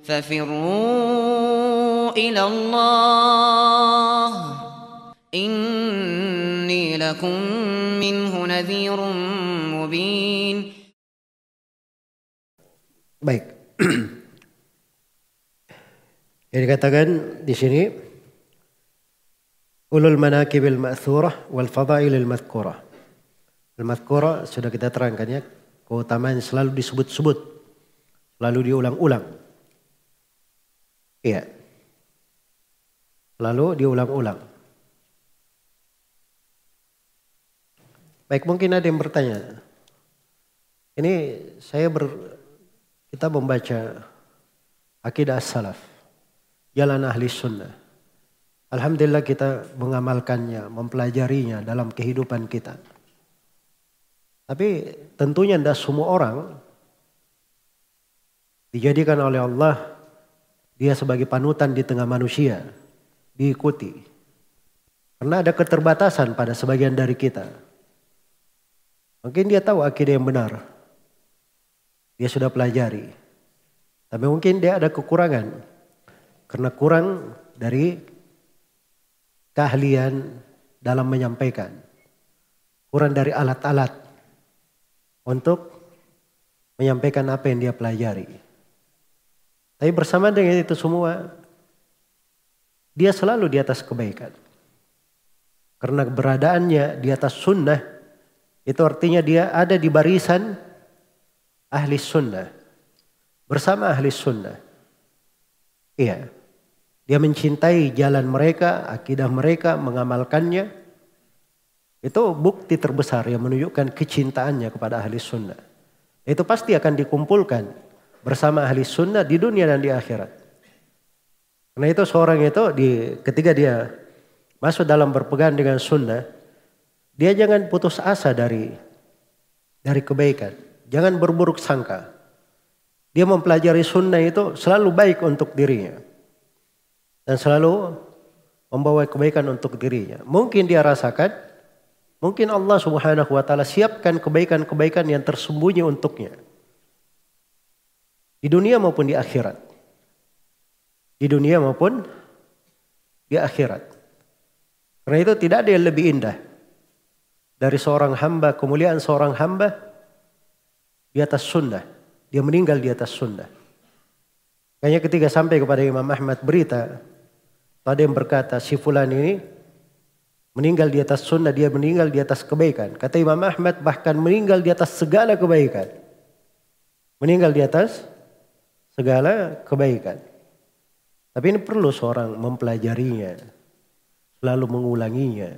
ففروا إلى الله إني لكم منه نذير مبين. Baik. Yang dikatakan di sini ulul manaqibil ma'thurah wal fadailil madhkurah. Al-madhkurah sudah kita terangkan ya, keutamaan selalu disebut-sebut, selalu diulang-ulang. Iya. Lalu diulang-ulang. Baik, mungkin ada yang bertanya. Ini kita membaca akidah as-salaf, jalan ahli sunnah. Alhamdulillah kita mengamalkannya, mempelajarinya dalam kehidupan kita. Tapi tentunya tidak semua orang dijadikan oleh Allah dia sebagai panutan di tengah manusia, diikuti. Karena ada keterbatasan pada sebagian dari kita. Mungkin dia tahu akidah yang benar. Dia sudah pelajari. Tapi mungkin dia ada kekurangan. Karena kurang dari keahlian dalam menyampaikan. Kurang dari alat-alat untuk menyampaikan apa yang dia pelajari. Tapi bersama dengan itu semua, dia selalu di atas kebaikan. Karena keberadaannya di atas sunnah, itu artinya dia ada di barisan ahli sunnah. Bersama ahli sunnah. Iya. Dia mencintai jalan mereka, akidah mereka, mengamalkannya. Itu bukti terbesar yang menunjukkan kecintaannya kepada ahli sunnah. Itu pasti akan dikumpulkan bersama ahli sunnah di dunia dan di akhirat. Karena itu seorang itu ketika dia masuk dalam berpegang dengan sunnah, dia jangan putus asa dari kebaikan. Jangan berburuk sangka. Dia mempelajari sunnah itu selalu baik untuk dirinya. Dan selalu membawa kebaikan untuk dirinya. Mungkin dia rasakan, mungkin Allah Subhanahu wa ta'ala siapkan kebaikan-kebaikan yang tersembunyi untuknya. Di dunia maupun di akhirat. Di dunia maupun di akhirat. Karena itu tidak ada yang lebih indah dari seorang hamba, kemuliaan seorang hamba di atas sunnah. Dia meninggal di atas sunnah. Kayaknya ketika sampai kepada Imam Ahmad berita, ada yang berkata si fulan ini meninggal di atas sunnah, dia meninggal di atas kebaikan. Kata Imam Ahmad bahkan meninggal di atas segala kebaikan. Meninggal di atas segala kebaikan. Tapi ini perlu seorang mempelajarinya, selalu mengulanginya.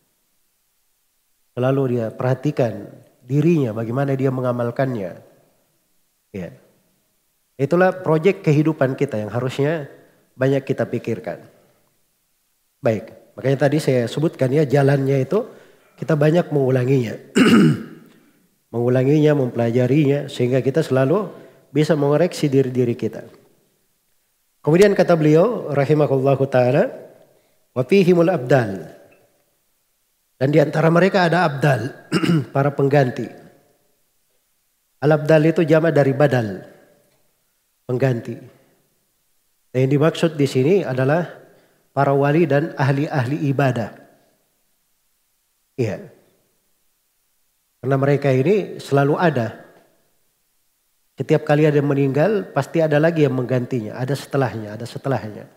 Selalu dia perhatikan dirinya, bagaimana dia mengamalkannya. Ya. Itulah proyek kehidupan kita yang harusnya banyak kita pikirkan. Baik, makanya tadi saya sebutkan ya jalannya itu kita banyak mengulanginya. Mengulanginya, mempelajarinya sehingga kita selalu bisa mengoreksi diri-diri kita. Kemudian kata beliau rahimahullahu ta'ala, wa fihimul abdal. Dan di antara mereka ada abdal, para pengganti. Al-abdal itu jamak dari badal, pengganti. Dan yang dimaksud di sini adalah para wali dan ahli-ahli ibadah. Iya. Karena mereka ini selalu ada. Setiap kali ada yang meninggal, pasti ada lagi yang menggantinya. Ada setelahnya.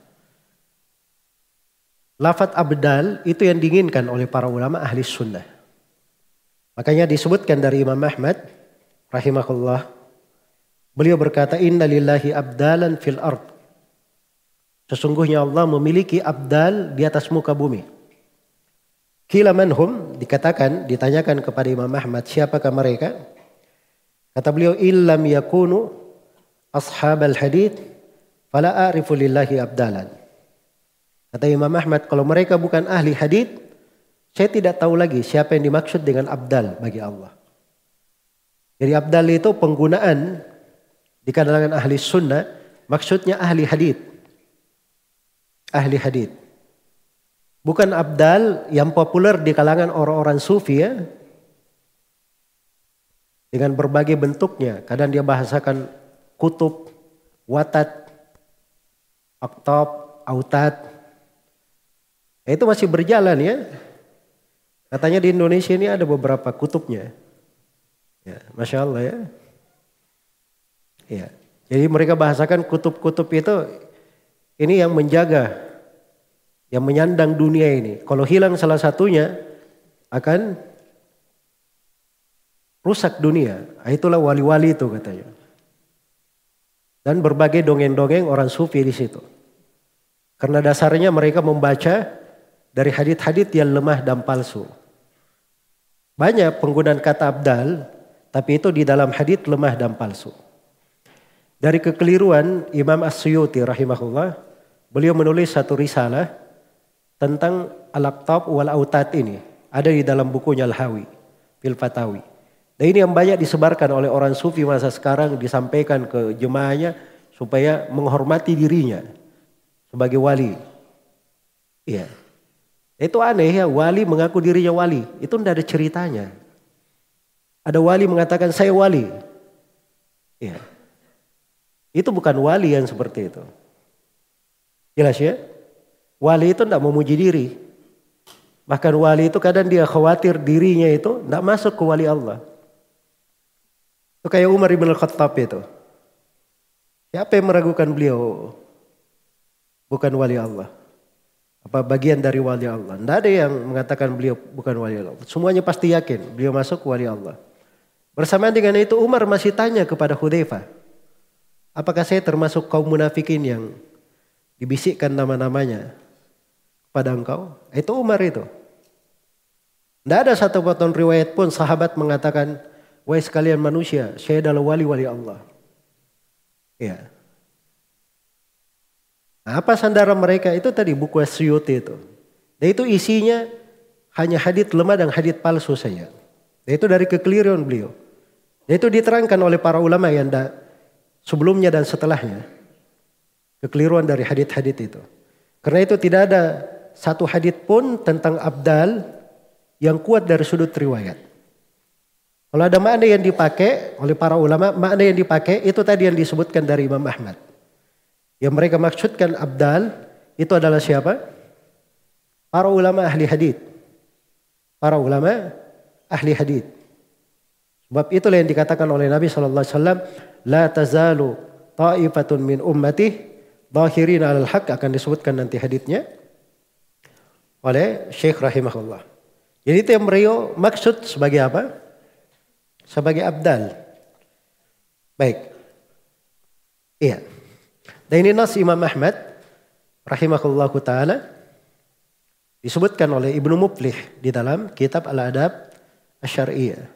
Lafaz abdal itu yang diinginkan oleh para ulama ahli sunnah. Makanya disebutkan dari Imam Ahmad rahimahullah. Beliau berkata, inna lillahi abdalan fil ard. Sesungguhnya Allah memiliki abdal di atas muka bumi. Qila manhum, ditanyakan kepada Imam Ahmad, siapakah mereka? Kata beliau, illam yakunu ashabal hadith fala a'rifu lillahi abdalan. Kata Imam Ahmad, kalau mereka bukan ahli hadith, saya tidak tahu lagi siapa yang dimaksud dengan abdal bagi Allah. Jadi abdal itu penggunaan di kalangan ahli sunnah, maksudnya ahli hadith. Ahli hadith. Bukan abdal yang populer di kalangan orang-orang sufi ya. Dengan berbagai bentuknya. Kadang dia bahasakan kutub, watat, aqtab, autad. Itu masih berjalan ya. Katanya di Indonesia ini ada beberapa kutubnya. Ya, Masya Allah ya. Ya. Jadi mereka bahasakan kutub-kutub itu ini yang menjaga, yang menyandang dunia ini. Kalau hilang salah satunya akan rusak dunia. Itulah wali-wali itu katanya. Dan berbagai dongeng-dongeng orang sufi di situ. Karena dasarnya mereka membaca dari hadits-hadits yang lemah dan palsu. Banyak penggunaan kata abdal, tapi itu di dalam hadits lemah dan palsu. Dari kekeliruan Imam As-Suyuti rahimahullah, beliau menulis satu risalah tentang al-aqtab wal autat ini. Ada di dalam bukunya Al-Hawi, Fil Fatawi. Dan ini yang banyak disebarkan oleh orang sufi masa sekarang, disampaikan ke jemaahnya supaya menghormati dirinya sebagai wali. Iya. Itu aneh ya, wali mengaku dirinya wali. Itu tidak ada ceritanya. Ada wali mengatakan saya wali. Iya. Itu bukan wali yang seperti itu. Jelas ya? Wali itu tidak memuji diri. Bahkan wali itu kadang dia khawatir dirinya itu tidak masuk ke wali Allah. Itu kayak Umar ibn al-Khattab itu. Siapa yang meragukan beliau bukan wali Allah? Apa bagian dari wali Allah? Tidak ada yang mengatakan beliau bukan wali Allah. Semuanya pasti yakin beliau masuk ke wali Allah. Bersamaan dengan itu Umar masih tanya kepada Hudzaifah, apakah saya termasuk kaum munafikin yang dibisikkan nama-namanya kepada engkau? Itu Umar itu. Tidak ada satu potong riwayat pun sahabat mengatakan, wahai sekalian manusia, saya adalah wali-wali Allah. Ya. Nah, apa sandaran mereka? Itu tadi buku As-Suyuti itu. Dan itu isinya hanya hadits lemah dan hadits palsu saja. Dan itu dari kekeliruan beliau. Dan itu diterangkan oleh para ulama yang sebelumnya dan setelahnya. Kekeliruan dari hadits-hadits itu. Karena itu tidak ada satu hadits pun tentang abdal yang kuat dari sudut riwayat. Kalau ada makna yang dipakai oleh para ulama, makna yang dipakai itu tadi yang disebutkan dari Imam Ahmad. Yang mereka maksudkan abdal itu adalah siapa? Para ulama ahli hadits. Para ulama ahli hadits. Sebab itulah yang dikatakan oleh Nabi SAW, la tazalu ta'ifatun min ummati zahirin 'alal haq, akan disebutkan nanti haditsnya oleh Syekh rahimahullah. Jadi itu yang beliau maksud sebagai apa? Sebagai abdal. Baik. Iya. Dan ini nas Imam Ahmad rahimahullahu ta'ala disebutkan oleh Ibnu Muflih di dalam kitab Al-Adab Asy-Syar'iyyah.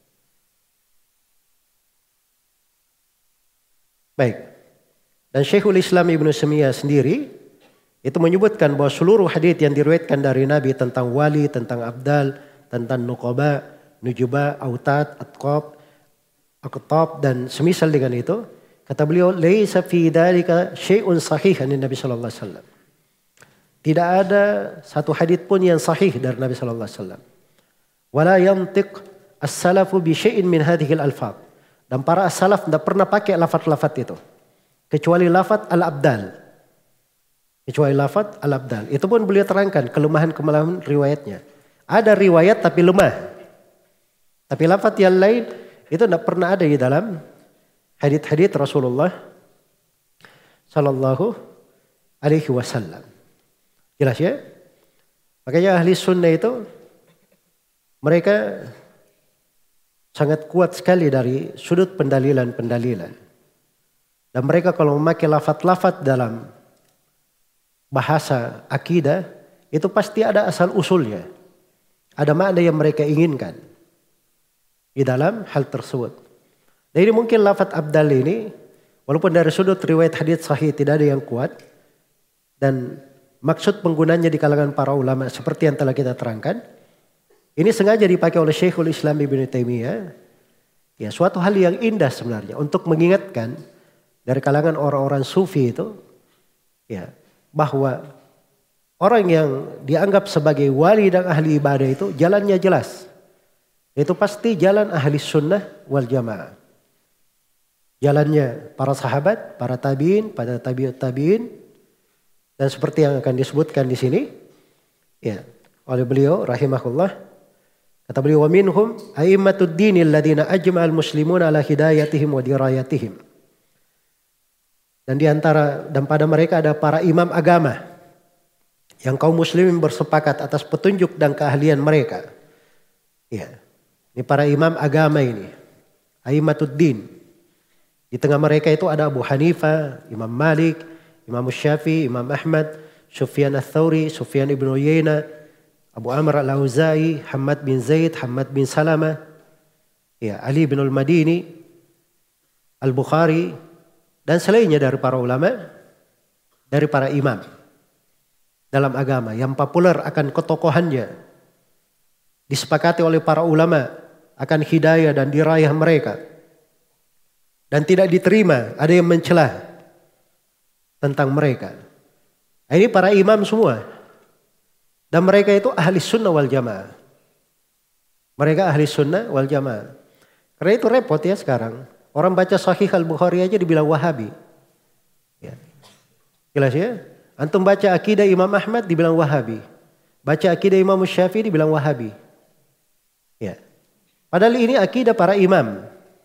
Baik. Dan Syekhul Islam Ibnu Taimiyah sendiri itu menyebutkan bahwa seluruh hadits yang diriwayatkan dari Nabi tentang wali, tentang abdal, tentang nuqaba, nujuba, autad, aqtab dan semisal dengan itu, kata beliau, laisa fi dzalika syai'un sahih an Nabi sallallahu alaihi wasallam. Tidak ada satu hadits pun yang sahih dari Nabi sallallahu alaihi wasallam. Wala yantiq as-salafu bi syai'in min hadhihi al-alfaz. Dan para as-salaf tidak pernah pakai lafaz-lafaz itu. Kecuali lafaz al-abdal. Kecuali lafaz al-abdal. Itu pun beliau terangkan kelemahan-kelemahan riwayatnya. Ada riwayat tapi lemah. Tapi lafaz yang lain itu tidak pernah ada di dalam hadits-hadits Rasulullah sallallahu alaihi wasallam. Jelas ya? Makanya ahli sunnah itu mereka sangat kuat sekali dari sudut pendalilan-pendalilan. Dan mereka kalau memakai lafaz-lafaz dalam bahasa akidah itu pasti ada asal usulnya. Ada makna yang mereka inginkan di dalam hal tersebut. Dan ini mungkin lafaz abdal ini walaupun dari sudut riwayat hadits sahih tidak ada yang kuat dan maksud penggunanya di kalangan para ulama seperti yang telah kita terangkan, ini sengaja dipakai oleh Syekhul Islam Ibnu Taimiyah. Ya, suatu hal yang indah sebenarnya untuk mengingatkan dari kalangan orang-orang sufi itu ya, bahwa orang yang dianggap sebagai wali dan ahli ibadah itu jalannya jelas. Itu pasti jalan ahli sunnah wal jamaah. Jalannya para sahabat, para tabi'in, pada tabi'ut tabi'in, Dan seperti yang akan disebutkan di sini, ya, oleh beliau rahimahullah, kata beliau, wa minhum a'immatud dinil ladina ajma'al muslimuna ala hidayatihim wa dirayatihim. Dan pada mereka ada para imam agama yang kaum muslimin bersepakat atas petunjuk dan keahlian mereka. Ya, ini para imam agama ini, a'immatud din. Di tengah mereka itu ada Abu Hanifah, Imam Malik, Imam Syafi'i, Imam Ahmad, Sufyan ats-Tsauri, Sufyan ibn Uyainah, Abu Amr al-Auza'i, Hamad bin Zaid, Hamad bin Salamah, ya, Ali bin al-Madini, Al-Bukhari, dan selainnya dari para ulama, dari para imam dalam agama yang populer akan ketokohannya, disepakati oleh para ulama akan hidayah dan dirayah mereka, dan tidak diterima ada yang mencela tentang mereka. Ini para imam semua. Dan mereka itu ahli sunnah wal jamaah. Mereka ahli sunnah wal jamaah. Karena itu repot ya sekarang. Orang baca Sahih Al-Bukhari aja dibilang Wahabi. Ya. Jelas ya? Antum baca akidah Imam Ahmad dibilang Wahabi. Baca akidah Imam Syafi'i dibilang Wahabi. Ya. Padahal ini akidah para imam.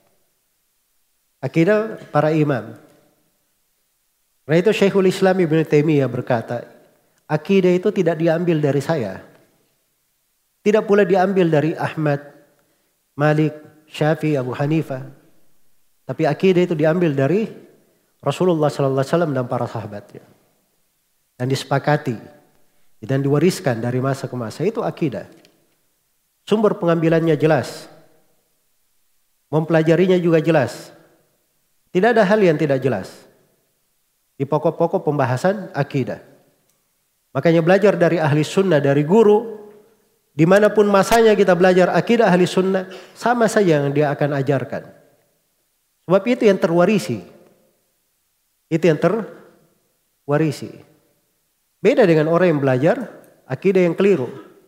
Akidah para imam. Karena itu Syekhul Islam Ibn Taimiyah berkata, akidah itu tidak diambil dari saya. Tidak pula diambil dari Ahmad, Malik, Syafi'i, Abu Hanifah. Tapi akidah itu diambil dari Rasulullah SAW dan para sahabatnya. Dan disepakati dan diwariskan dari masa ke masa. Itu akidah. Sumber pengambilannya jelas. Mempelajarinya juga jelas. Tidak ada hal yang tidak jelas. Di pokok-pokok pembahasan akidah. Makanya belajar dari ahli sunnah, dari guru. Dimanapun masanya kita belajar akidah ahli sunnah. Sama saja yang dia akan ajarkan. Sebab itu yang terwarisi. Itu yang terwarisi. Beda dengan orang yang belajar akidah yang keliru.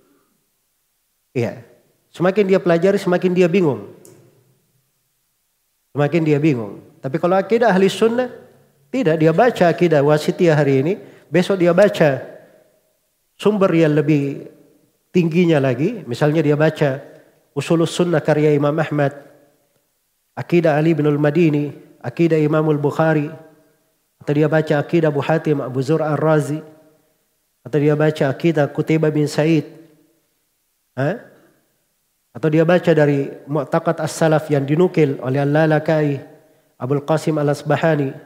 Iya. Semakin dia pelajari semakin dia bingung. Semakin dia bingung. Tapi kalau akidah ahli sunnah, tidak, dia baca akidah wasitiyah hari ini, besok dia baca sumber yang lebih tingginya lagi. Misalnya dia baca Ushulus Sunnah karya Imam Ahmad, akidah Ali bin al-Madini, akidah Imam al-Bukhari, atau dia baca akidah Abu Hatim Abu Zur ar-Razi, atau dia baca akidah Qutaibah bin Sa'id, atau dia baca dari Mu'taqad as-Salaf yang dinukil oleh Al-Lalakai, Abul Qasim al-Asbahani,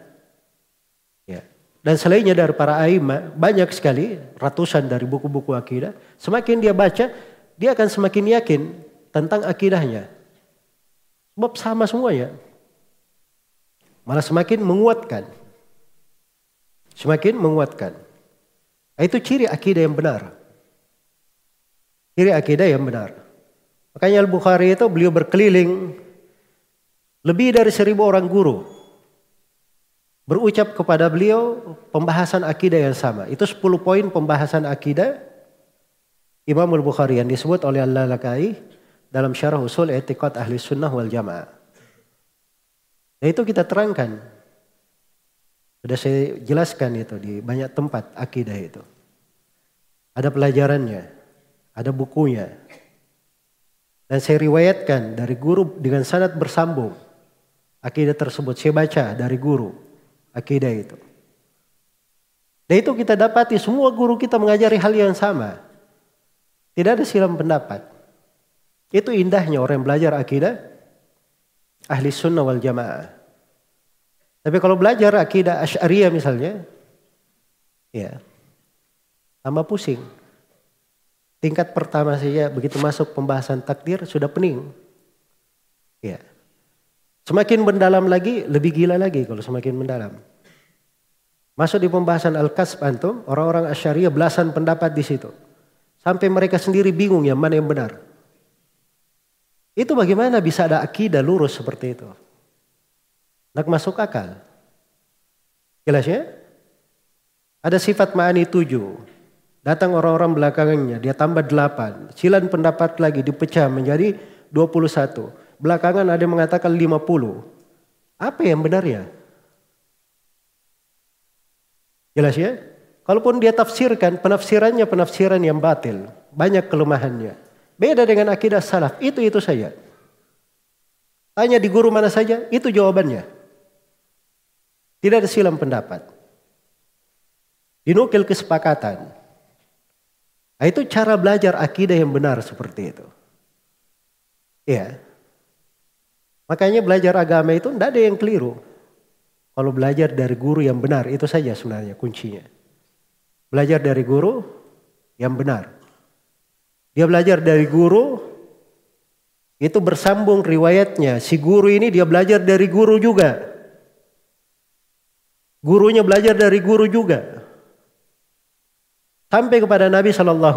dan selainnya dari para a'immah, banyak sekali, ratusan dari buku-buku akidah. Semakin dia baca, dia akan semakin yakin tentang akidahnya. Sebab sama semuanya. Malah semakin menguatkan. Semakin menguatkan. Itu ciri akidah yang benar. Ciri akidah yang benar. Makanya Al-Bukhari itu beliau berkeliling lebih dari 1000 orang guru. Berucap kepada beliau pembahasan akidah yang sama. Itu 10 poin pembahasan akidah Imam Al-Bukhari yang disebut oleh Al-Lalakai dalam syarah usul i'tiqad ahli sunnah wal jamaah. Nah itu kita terangkan. Sudah saya jelaskan itu di banyak tempat akidah itu. Ada pelajarannya, ada bukunya. Dan saya riwayatkan dari guru dengan sanad bersambung. Akidah tersebut saya baca dari guru. Akidah itu. Dan itu kita dapati semua guru kita mengajari hal yang sama. Tidak ada silang pendapat. Itu indahnya orang yang belajar akidah ahli sunnah wal jamaah. Tapi kalau belajar akidah Asy'ariyah misalnya, ya tambah pusing. Tingkat pertama saja begitu masuk pembahasan takdir sudah pening. Ya. Semakin mendalam lagi, lebih gila lagi kalau semakin mendalam. Masuk di pembahasan Al-Kasb antum, orang-orang Asy'ariyah belasan pendapat di situ. Sampai mereka sendiri bingung yang mana yang benar. Itu bagaimana bisa ada akidah lurus seperti itu? Nak masuk akal. Jelas ya? Ada sifat ma'ani 7. Datang orang-orang belakangannya, dia tambah 8. Silan pendapat lagi dipecah menjadi 21. Belakangan ada yang mengatakan 50. Apa yang benarnya? Jelas ya? Kalaupun dia tafsirkan, penafsirannya penafsiran yang batil. Banyak kelemahannya. Beda dengan akidah salaf, itu saja. Tanya di guru mana saja, itu jawabannya. Tidak ada silang pendapat. Dinukil kesepakatan. Nah, itu cara belajar akidah yang benar seperti itu. Iya. Makanya belajar agama itu tidak ada yang keliru. Kalau belajar dari guru yang benar, itu saja sebenarnya kuncinya. Belajar dari guru yang benar. Dia belajar dari guru, itu bersambung riwayatnya. Si guru ini dia belajar dari guru juga. Gurunya belajar dari guru juga. Sampai kepada Nabi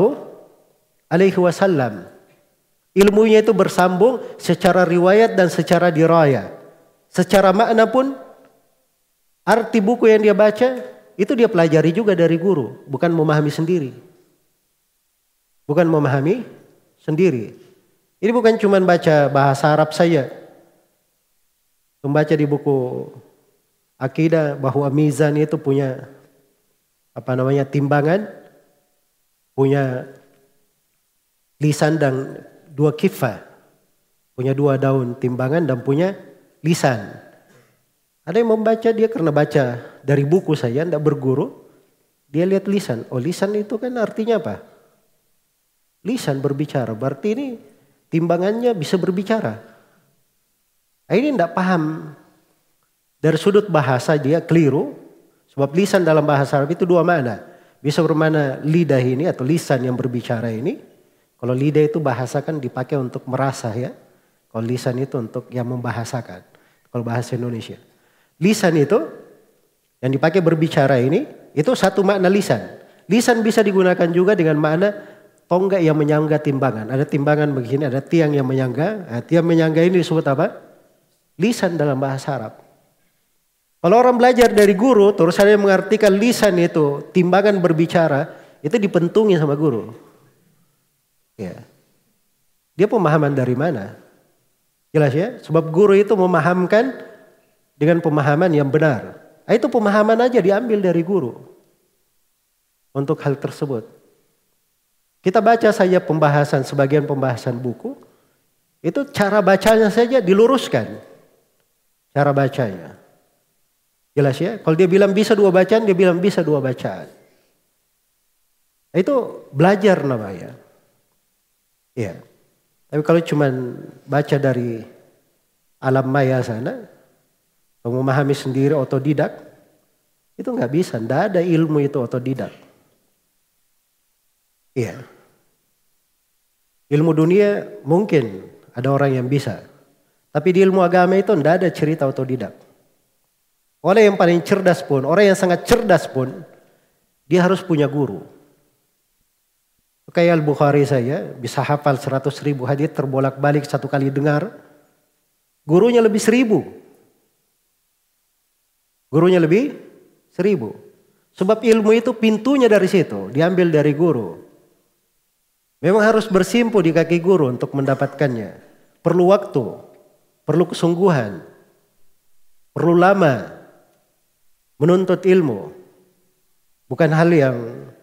SAW. Ilmunya itu bersambung secara riwayat dan secara diraya. Secara makna pun, arti buku yang dia baca, itu dia pelajari juga dari guru, bukan memahami sendiri. Bukan memahami sendiri. Ini bukan cuma baca bahasa Arab saja. Membaca di buku akidah bahwa mizan itu punya timbangan, punya lisan dan dua kifah, punya dua daun timbangan dan punya lisan. Ada yang membaca dia karena baca dari buku saja, tidak berguru. Dia lihat lisan. Oh, lisan itu kan artinya apa? Lisan berbicara. Berarti ini timbangannya bisa berbicara. Nah, ini tidak paham. Dari sudut bahasa dia keliru. Sebab lisan dalam bahasa Arab itu dua makna. Bisa bermakna lidah ini atau lisan yang berbicara ini. Kalau lidah itu bahasa kan dipakai untuk merasa ya. Kalau lisan itu untuk yang membahasakan. Kalau bahasa Indonesia. Lisan itu yang dipakai berbicara ini, itu satu makna lisan. Lisan bisa digunakan juga dengan makna tonggak yang menyangga timbangan. Ada timbangan begini, ada tiang yang menyangga. Nah, tiang menyangga ini disebut apa? Lisan dalam bahasa Arab. Kalau orang belajar dari guru, terus ada yang mengartikan lisan itu, timbangan berbicara, itu dipentungi sama guru. Ya. Dia pemahaman dari mana? Jelas ya? Sebab guru itu memahamkan dengan pemahaman yang benar. Itu pemahaman aja diambil dari guru. Untuk hal tersebut. Kita baca saja pembahasan, sebagian pembahasan buku. Itu cara bacanya saja diluruskan. Cara bacanya. Jelas ya? Kalau dia bilang bisa dua bacaan, dia bilang bisa dua bacaan. Itu belajar namanya. Iya. Tapi kalau cuma baca dari alam maya sana, memahami sendiri otodidak, itu nggak bisa. Nggak ada ilmu itu otodidak. Iya. Ilmu dunia mungkin ada orang yang bisa. Tapi di ilmu agama itu nggak ada cerita otodidak. Orang yang paling cerdas pun, orang yang sangat cerdas pun, dia harus punya guru. Kayak Al-Bukhari saya, bisa hafal 100.000 hadits terbolak-balik satu kali dengar. Gurunya lebih 1.000. Gurunya lebih 1.000. Sebab ilmu itu pintunya dari situ, diambil dari guru. Memang harus bersimpu di kaki guru untuk mendapatkannya. Perlu waktu, perlu kesungguhan, perlu lama menuntut ilmu. Bukan hal yang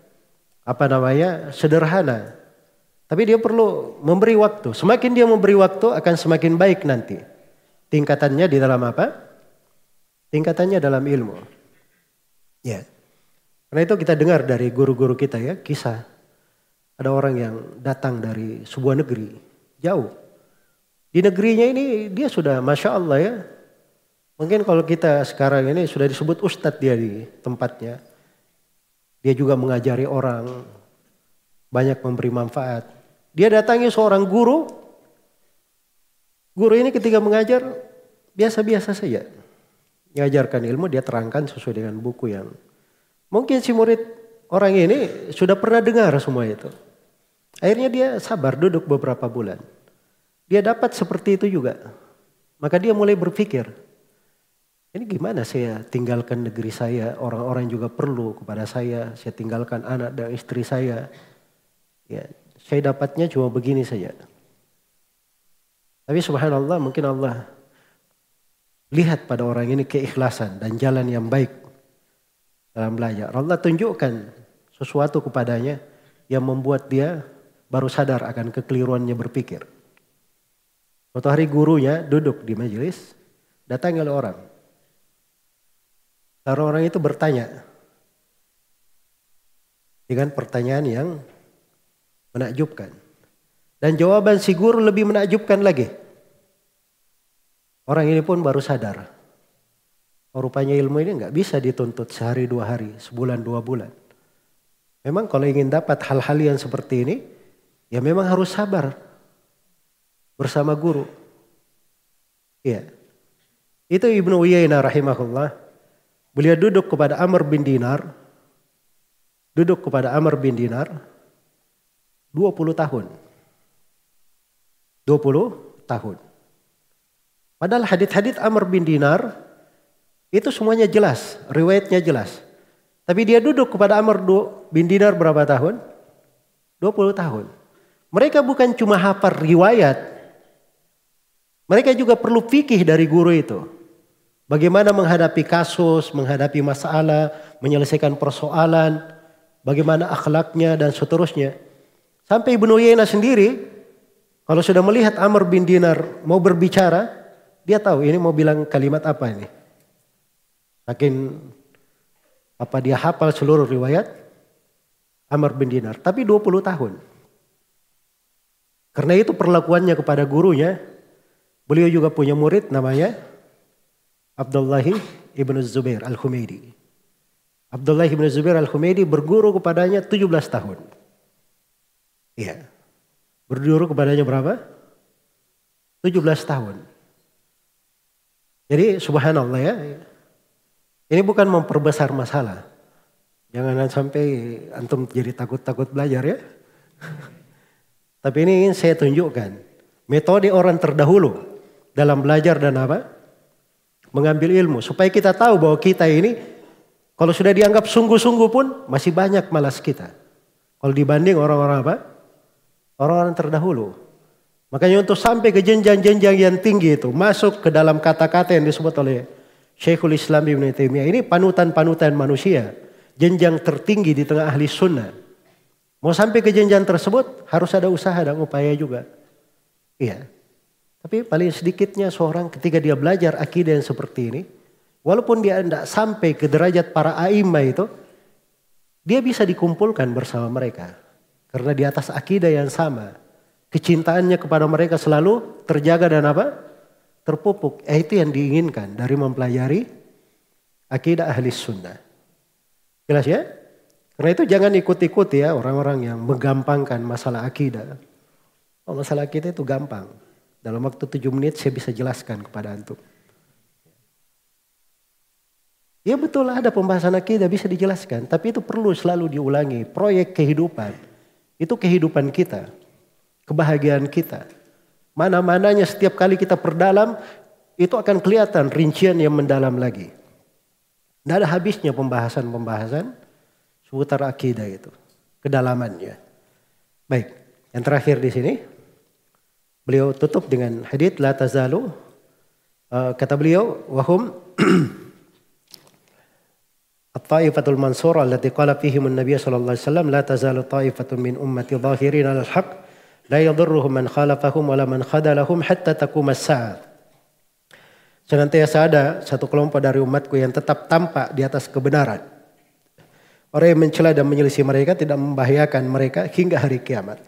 sederhana. Tapi dia perlu memberi waktu. Semakin dia memberi waktu akan semakin baik nanti. Tingkatannya di dalam apa? Tingkatannya dalam ilmu. Ya. Karena itu kita dengar dari guru-guru kita ya, kisah. Ada orang yang datang dari sebuah negeri, jauh. Di negerinya ini dia sudah Masya Allah ya. Mungkin kalau kita sekarang ini sudah disebut ustadz dia di tempatnya. Dia juga mengajari orang, banyak memberi manfaat. Dia datangi seorang guru. Guru ini ketika mengajar biasa-biasa saja. Mengajarkan ilmu, dia terangkan sesuai dengan buku yang mungkin si murid orang ini sudah pernah dengar semua itu. Akhirnya dia sabar duduk beberapa bulan. Dia dapat seperti itu juga. Maka dia mulai berpikir, ini gimana saya tinggalkan negeri saya, orang-orang juga perlu kepada saya tinggalkan anak dan istri saya. Ya, saya dapatnya cuma begini saja. Tapi subhanallah mungkin Allah lihat pada orang ini keikhlasan dan jalan yang baik. dalam belajar. Allah tunjukkan sesuatu kepadanya yang membuat dia baru sadar akan kekeliruannya berpikir. Suatu hari gurunya duduk di majelis, datang oleh orang. Lalu orang itu bertanya dengan pertanyaan yang menakjubkan. Dan jawaban si guru lebih menakjubkan lagi. Orang ini pun baru sadar. Oh, rupanya ilmu ini nggak bisa dituntut sehari 2 hari, sebulan 2 bulan. Memang kalau ingin dapat hal-hal yang seperti ini, ya memang harus sabar bersama guru. Iya. Itu Ibnu Uyainah rahimahullah. Beliau duduk kepada Amr bin Dinar. 20 tahun. 20 tahun. Padahal hadits-hadits Amr bin Dinar itu semuanya jelas, riwayatnya jelas. Tapi dia duduk kepada Amr bin Dinar berapa tahun? 20 tahun. Mereka bukan cuma hafal riwayat. Mereka juga perlu fikih dari guru itu. Bagaimana menghadapi kasus, menghadapi masalah, menyelesaikan persoalan, bagaimana akhlaknya dan seterusnya. Sampai Ibnu Uyainah sendiri, kalau sudah melihat Amr bin Dinar mau berbicara, dia tahu ini mau bilang kalimat apa ini. Saking apa dia hafal seluruh riwayat Amr bin Dinar. Tapi 20 tahun. Karena itu perlakuannya kepada gurunya, beliau juga punya murid namanya Abdullah ibn Zubair al-Humaidi. Abdullah ibn Zubair al-Humaidi berguru kepadanya 17 tahun. Iya. Berguru kepadanya berapa? 17 tahun. Jadi subhanallah ya. Ini bukan memperbesar masalah. Jangan sampai antum jadi takut-takut belajar ya. Tapi ini ingin saya tunjukkan. Metode orang terdahulu dalam belajar dan apa? Mengambil ilmu. Supaya kita tahu bahwa kita ini kalau sudah dianggap sungguh-sungguh pun masih banyak malas kita. Kalau dibanding orang-orang apa? Orang-orang terdahulu. Makanya untuk sampai ke jenjang-jenjang yang tinggi itu. Masuk ke dalam kata-kata yang disebut oleh Syekhul Islam Ibnu Taimiyah. Ini panutan-panutan manusia. Jenjang tertinggi di tengah ahli sunnah. Mau sampai ke jenjang tersebut harus ada usaha dan upaya juga. Iya. Tapi paling sedikitnya seorang ketika dia belajar akidah yang seperti ini. Walaupun dia tidak sampai ke derajat para a'imah itu. Dia bisa dikumpulkan bersama mereka. Karena di atas akidah yang sama. Kecintaannya kepada mereka selalu terjaga dan apa? Terpupuk. Itu yang diinginkan dari mempelajari akidah ahli sunnah. Jelas ya? Karena itu jangan ikut-ikut ya orang-orang yang menggampangkan masalah akidah. Oh, masalah akidah itu gampang. Dalam waktu 7 menit saya bisa jelaskan kepada antum. Ya betul ada pembahasan akidah bisa dijelaskan. Tapi itu perlu selalu diulangi. Proyek kehidupan. Itu kehidupan kita. Kebahagiaan kita. Mana-mananya setiap kali kita perdalam. Itu akan kelihatan rincian yang mendalam lagi. Tidak ada habisnya pembahasan-pembahasan seputar akidah itu. Kedalamannya. Baik. Yang terakhir di sini. Beliau tutup dengan hadits la tazalu. Kata beliau. Wahum. At-ta'ifatul mansura allati qala fihim an-nabiy sallallahu alaihi wasallam la tazalu ta'ifatun min ummati zahirin 'alal haqq la yadhurruhum man khalafahum wala man khadalahum hatta taqum as-sa'ah. Senantiasa ada satu kelompok dari umatku yang tetap tampak di atas kebenaran. Orang yang mencela dan menyelisih mereka tidak membahayakan mereka hingga hari kiamat.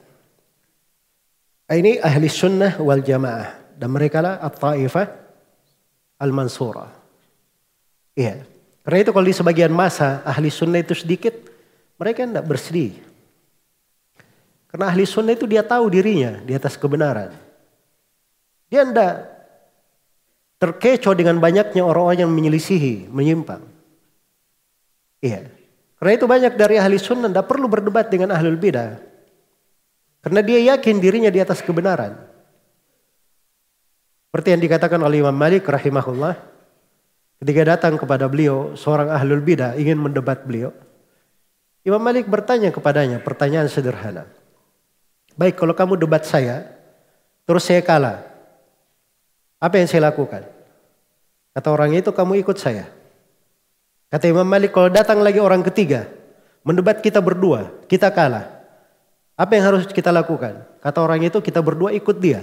Ini ahli sunnah wal jamaah. Dan mereka lah at-ta'ifah al-mansura. Iya. Karena itu kalau di sebagian masa ahli sunnah itu sedikit. Mereka tidak bersedih. Karena ahli sunnah itu dia tahu dirinya di atas kebenaran. Dia tidak terkecoh dengan banyaknya orang-orang yang menyelisihi, menyimpang. Iya. Karena itu banyak dari ahli sunnah tidak perlu berdebat dengan ahlul bidah. Karena dia yakin dirinya di atas kebenaran. Seperti yang dikatakan oleh Imam Malik rahimahullah. Ketika datang kepada beliau seorang ahlul bidah ingin mendebat beliau. Imam Malik bertanya kepadanya pertanyaan sederhana. Baik kalau kamu debat saya. Terus saya kalah. Apa yang saya lakukan? Kata orang itu kamu ikut saya. Kata Imam Malik, kalau datang lagi orang ketiga, mendebat kita berdua, kita kalah. Apa yang harus kita lakukan? Kata orang itu, kita berdua ikut dia.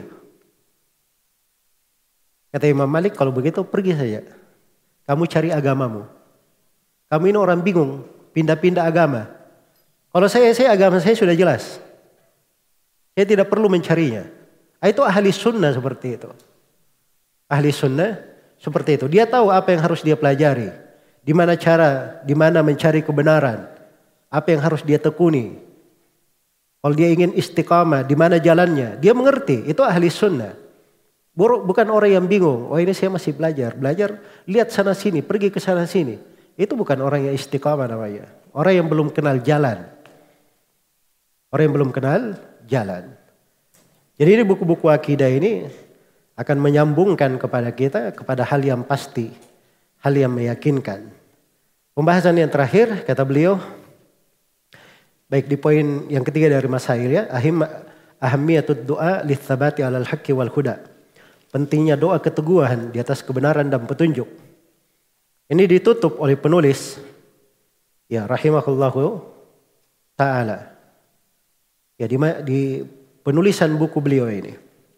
Kata Imam Malik, kalau begitu pergi saja. Kamu cari agamamu. Kamu ini orang bingung, pindah-pindah agama. Kalau saya agama saya sudah jelas. Saya tidak perlu mencarinya. Itu ahli sunnah seperti itu. Ahli sunnah seperti itu. Dia tahu apa yang harus dia pelajari. Di mana cara, di mana mencari kebenaran. Apa yang harus dia tekuni. Kalau dia ingin istiqamah, di mana jalannya. Dia mengerti, itu ahli sunnah. Bukan orang yang bingung. Oh ini saya masih belajar. Belajar, lihat sana sini, pergi ke sana sini. Itu bukan orang yang istiqamah namanya. Orang yang belum kenal jalan. Orang yang belum kenal jalan. Jadi ini buku-buku akidah ini akan menyambungkan kepada kita kepada hal yang pasti. Hal yang meyakinkan. Pembahasan yang terakhir kata beliau. Baik di poin yang ketiga dari masail ya. Ahammiyatud doa lithabati alal haqqi wal huda. Pentingnya doa keteguhan di atas kebenaran dan petunjuk. Ini ditutup oleh penulis. Ya rahimahullahu ta'ala. Ya di penulisan buku beliau ini.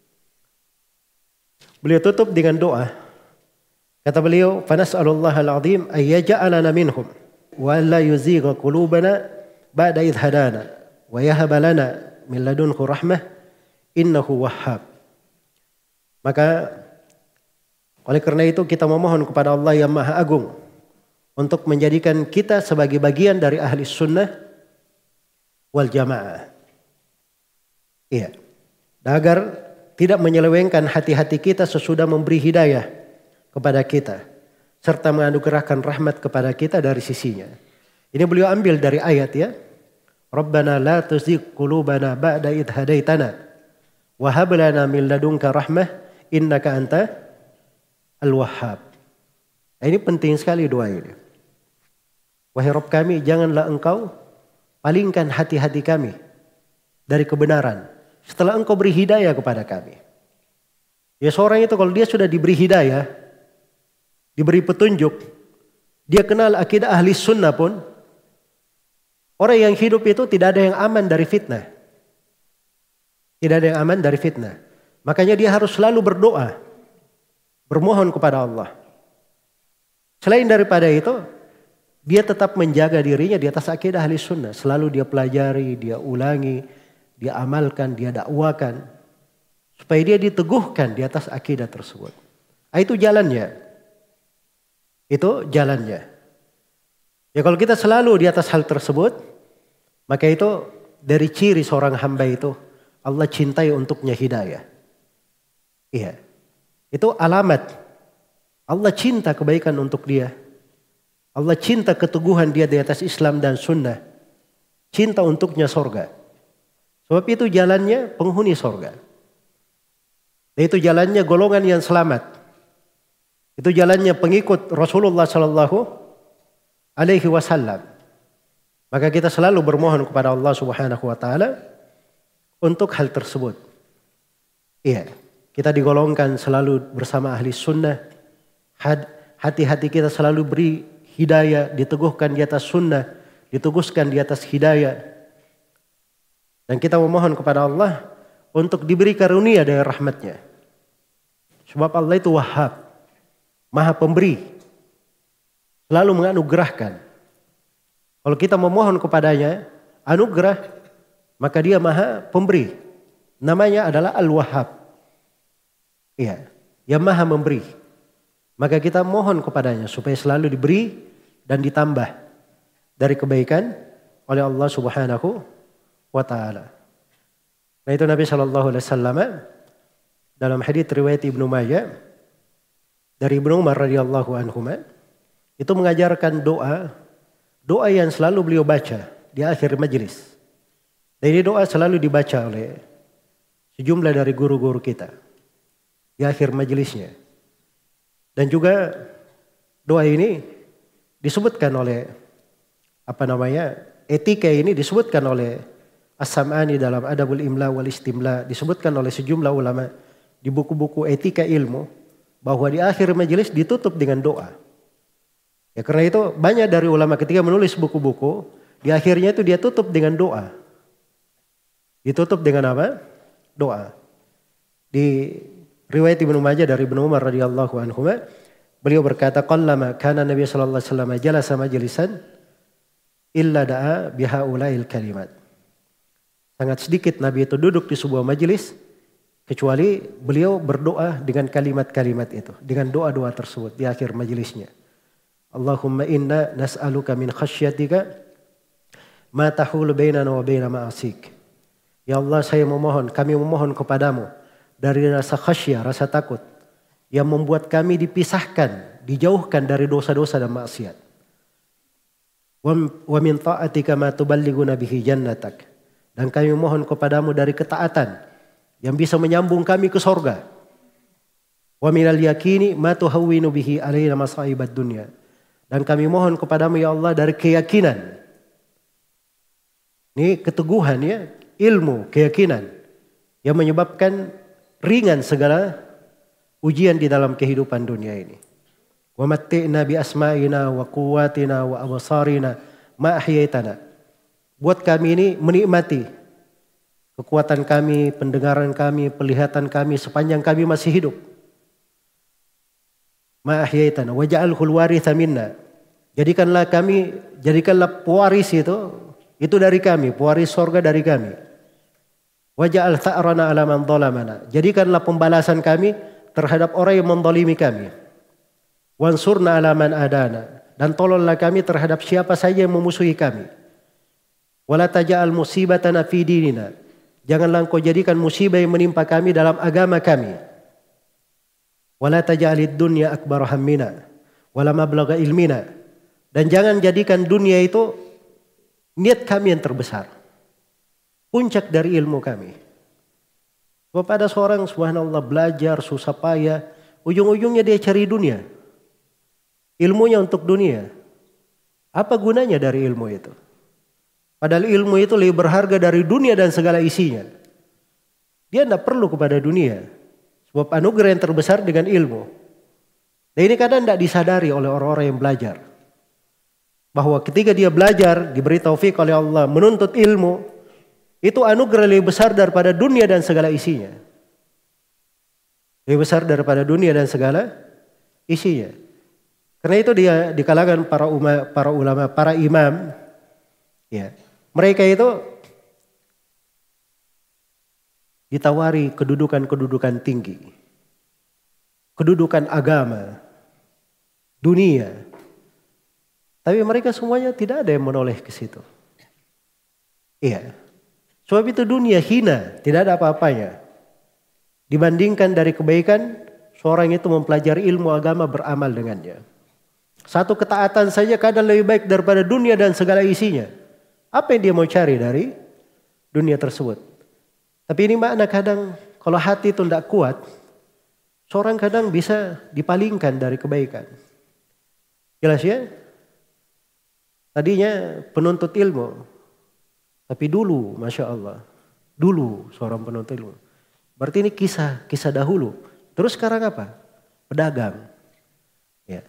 Beliau tutup dengan doa. Kata beliau, "Fanas'alullahal 'azim ay yaj'alana minhum wa la yuzigha qulubana ba'da idh hadana wa yahab lana min ladunhu rahmah innahu wahhab." Maka oleh karena itu kita memohon kepada Allah yang Maha Agung untuk menjadikan kita sebagai bagian dari ahli sunnah wal jamaah. Iya. Agar tidak menyelewengkan hati-hati kita sesudah memberi hidayah kepada kita. Serta menganugerahkan rahmat kepada kita dari sisinya. Ini beliau ambil dari ayat ya. Rabbana la tuzigh qulubana ba'da idh hadaitana. Wa hab lana min ladunka rahmah innaka anta al-wahhab. Ini penting sekali doa ini. Wahai Rabb kami, janganlah engkau palingkan hati-hati kami dari kebenaran. Setelah engkau beri hidayah kepada kami. Ya seorang itu kalau dia sudah diberi hidayah, diberi petunjuk, dia kenal akidah ahli sunnah pun, orang yang hidup itu tidak ada yang aman dari fitnah. Tidak ada yang aman dari fitnah. Makanya dia harus selalu berdoa, bermohon kepada Allah. Selain daripada itu, dia tetap menjaga dirinya di atas akidah ahli sunnah. Selalu dia pelajari, dia ulangi, dia amalkan, dia dakwakan. Supaya dia diteguhkan di atas akidah tersebut. Itu jalannya. Itu jalannya. Ya kalau kita selalu di atas hal tersebut, maka itu dari ciri seorang hamba itu Allah cintai untuknya hidayah. Iya. Itu alamat. Allah cinta kebaikan untuk dia. Allah cinta keteguhan dia di atas Islam dan sunnah. Cinta untuknya sorga. Sebab itu jalannya penghuni sorga. Itu jalannya golongan yang selamat. Itu jalannya pengikut Rasulullah Sallallahu Alaihi Wasallam. Maka kita selalu bermohon kepada Allah Subhanahu Wa Taala untuk hal tersebut. Iya, kita digolongkan selalu bersama ahli sunnah. Hati-hati kita selalu beri hidayah, diteguhkan di atas sunnah, diteguhkan di atas hidayah. Dan kita memohon kepada Allah untuk diberi karunia dari rahmatnya. Sebab Allah itu Wahhab, Maha Pemberi, selalu menganugerahkan. Kalau kita memohon kepadanya anugerah, maka dia Maha Pemberi. Namanya adalah Al-Wahhab. Iya, yang Maha Memberi. Maka kita mohon kepadanya supaya selalu diberi dan ditambah dari kebaikan oleh Allah Subhanahu wa ta'ala. Nah itu Nabi SAW dalam hadits riwayat Ibnu Majah dari Ibnu Umar radhiyallahu anhuma itu mengajarkan doa yang selalu beliau baca di akhir majelis. Dan ini doa selalu dibaca oleh sejumlah dari guru-guru kita di akhir majelisnya. Dan juga doa ini disebutkan oleh etika ini disebutkan oleh As-Sam'ani dalam Adabul Imla wal Istimla, disebutkan oleh sejumlah ulama di buku-buku etika ilmu bahwa di akhir majelis ditutup dengan doa. Ya karena itu banyak dari ulama ketika menulis buku-buku, di akhirnya itu dia tutup dengan doa. Ditutup dengan apa? Doa. Di riwayat Ibnu Majah dari Ibnu Umar radhiyallahu anhu, beliau berkata, qallama kana Nabi sallallahu alaihi wasallam jalasa majlisan illa da'a bihaulail kalimat. Sangat sedikit Nabi itu duduk di sebuah majelis kecuali beliau berdoa dengan kalimat-kalimat itu, dengan doa-doa tersebut di akhir majelisnya. Allahumma inna nas'aluka min khasyyatika ma tahulu bainana wa baina ma'asik. Ya Allah, kami memohon kepadamu dari rasa khasyah, rasa takut yang membuat kami dipisahkan, dijauhkan dari dosa-dosa dan maksiat. Wa min ta'atika ma tuballighuna bihi jannatak. Dan kami mohon kepadamu dari ketaatan yang bisa menyambung kami ke sorga. Wa minal yakini ma tuhawwinu bihi alaina masa'ibad dunya. Dan kami mohon kepadamu ya Allah dari keyakinan. Ini keteguhan ya, ilmu, keyakinan yang menyebabkan ringan segala ujian di dalam kehidupan dunia ini. Wa matti'na bi asma'ina wa quwwatina wa absarina ma ahyaitana. Buat kami ini menikmati kekuatan kami, pendengaran kami, penglihatan kami sepanjang kami masih hidup. Ma ahyaitana waj'alhul waritha minna. Jadikanlah pewaris itu dari kami, pewaris sorga dari kami. Waj'al tha'rana ala man dhalamana. Jadikanlah pembalasan kami terhadap orang yang mendolimi kami. Wansurna ala man adana. Dan tolonglah kami terhadap siapa saja yang memusuhi kami. Wala taj'al musibatana fi dinina. Janganlah engkau jadikan musibah yang menimpa kami dalam agama kami. Wala taj'alid dunya akbar hammina. Wala mablagha ilmina. Dan jangan jadikan dunia itu niat kami yang terbesar. Puncak dari ilmu kami. Sebab ada seorang subhanallah belajar susah payah. Ujung-ujungnya dia cari dunia. Ilmunya untuk dunia. Apa gunanya dari ilmu itu? Padahal ilmu itu lebih berharga dari dunia dan segala isinya. Dia tidak perlu kepada dunia. Sebab anugerah yang terbesar dengan ilmu. Dan ini kadang tidak disadari oleh orang-orang yang belajar. Bahwa ketika dia belajar, diberi taufik oleh Allah, menuntut ilmu, itu anugerah lebih besar daripada dunia dan segala isinya. Lebih besar daripada dunia dan segala isinya. Karena itu dia di kalangan para ulama, para imam, ya, mereka itu ditawari kedudukan tinggi. Kedudukan agama, dunia. Tapi mereka semuanya tidak ada yang menoleh ke situ. Iya. Sebab itu dunia hina, tidak ada apa-apanya. Dibandingkan dari kebaikan, seorang itu mempelajari ilmu agama beramal dengannya. Satu ketaatan saja kadang lebih baik daripada dunia dan segala isinya. Apa yang dia mau cari dari dunia tersebut? Tapi ini makna kadang kalau hati itu tidak kuat, seorang kadang bisa dipalingkan dari kebaikan. Jelas ya? Tadinya penuntut ilmu. Tapi dulu, Masya Allah. Dulu seorang penuntut ilmu. Berarti ini kisah dahulu. Terus sekarang apa? Pedagang. Ya.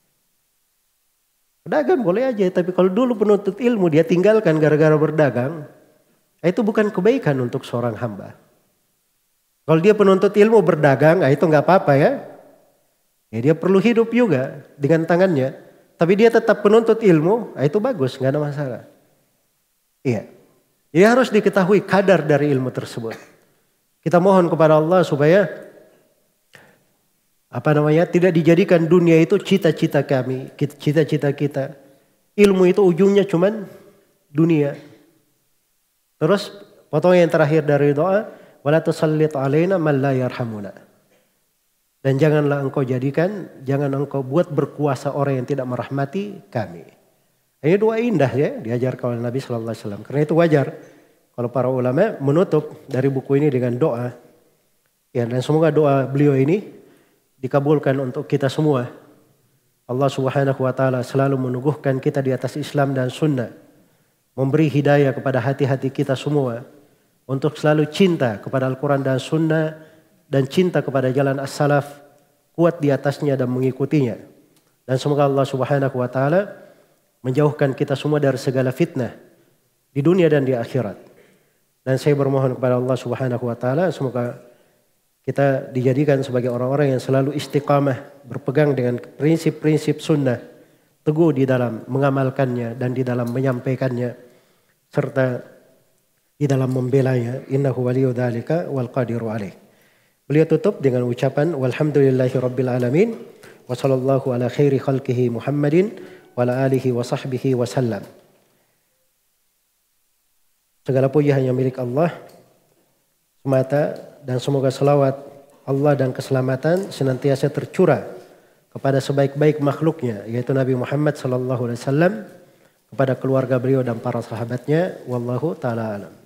Pedagang boleh aja. Tapi kalau dulu penuntut ilmu dia tinggalkan gara-gara berdagang. Itu bukan kebaikan untuk seorang hamba. Kalau dia penuntut ilmu berdagang, itu nggak apa-apa ya. Ya dia perlu hidup juga dengan tangannya. Tapi dia tetap penuntut ilmu, itu bagus, nggak ada masalah. Iya. Jadi harus diketahui kadar dari ilmu tersebut. Kita mohon kepada Allah supaya tidak dijadikan dunia itu cita-cita kami, cita-cita kita. Ilmu itu ujungnya cuman dunia. Terus potongan yang terakhir dari doa, wala tusallit alaina man la yarhamuna. Dan jangan engkau buat berkuasa orang yang tidak merahmati kami. Ini doa indah ya, diajarkan oleh Nabi Sallallahu Alaihi Wasallam. Karena itu wajar kalau para ulama menutup dari buku ini dengan doa. Ya, dan semoga doa beliau ini dikabulkan untuk kita semua. Allah Subhanahu Wa Taala selalu meneguhkan kita di atas Islam dan Sunnah, memberi hidayah kepada hati-hati kita semua untuk selalu cinta kepada Al-Quran dan Sunnah dan cinta kepada jalan as-salaf, kuat di atasnya dan mengikutinya. Dan semoga Allah Subhanahu wa taala menjauhkan kita semua dari segala fitnah di dunia dan di akhirat. Dan saya bermohon kepada Allah Subhanahu wa taala semoga kita dijadikan sebagai orang-orang yang selalu istiqamah, berpegang dengan prinsip-prinsip sunnah, teguh di dalam mengamalkannya dan di dalam menyampaikannya, serta di dalam membelanya. Innahu waliyyu dzalika wal qadiru alaih. Beliau tutup dengan ucapan walhamdulillahi rabbil alamin wa sallallahu ala khairi khalqihi Muhammadin wa ala alihi wa sahbihi wa sallam. Segala puji hanya milik Allah semata, dan semoga selawat Allah dan keselamatan senantiasa tercurah kepada sebaik-baik makhluknya, yaitu Nabi Muhammad sallallahu alaihi wasallam, kepada keluarga beliau dan para sahabatnya. Wallahu taala alam.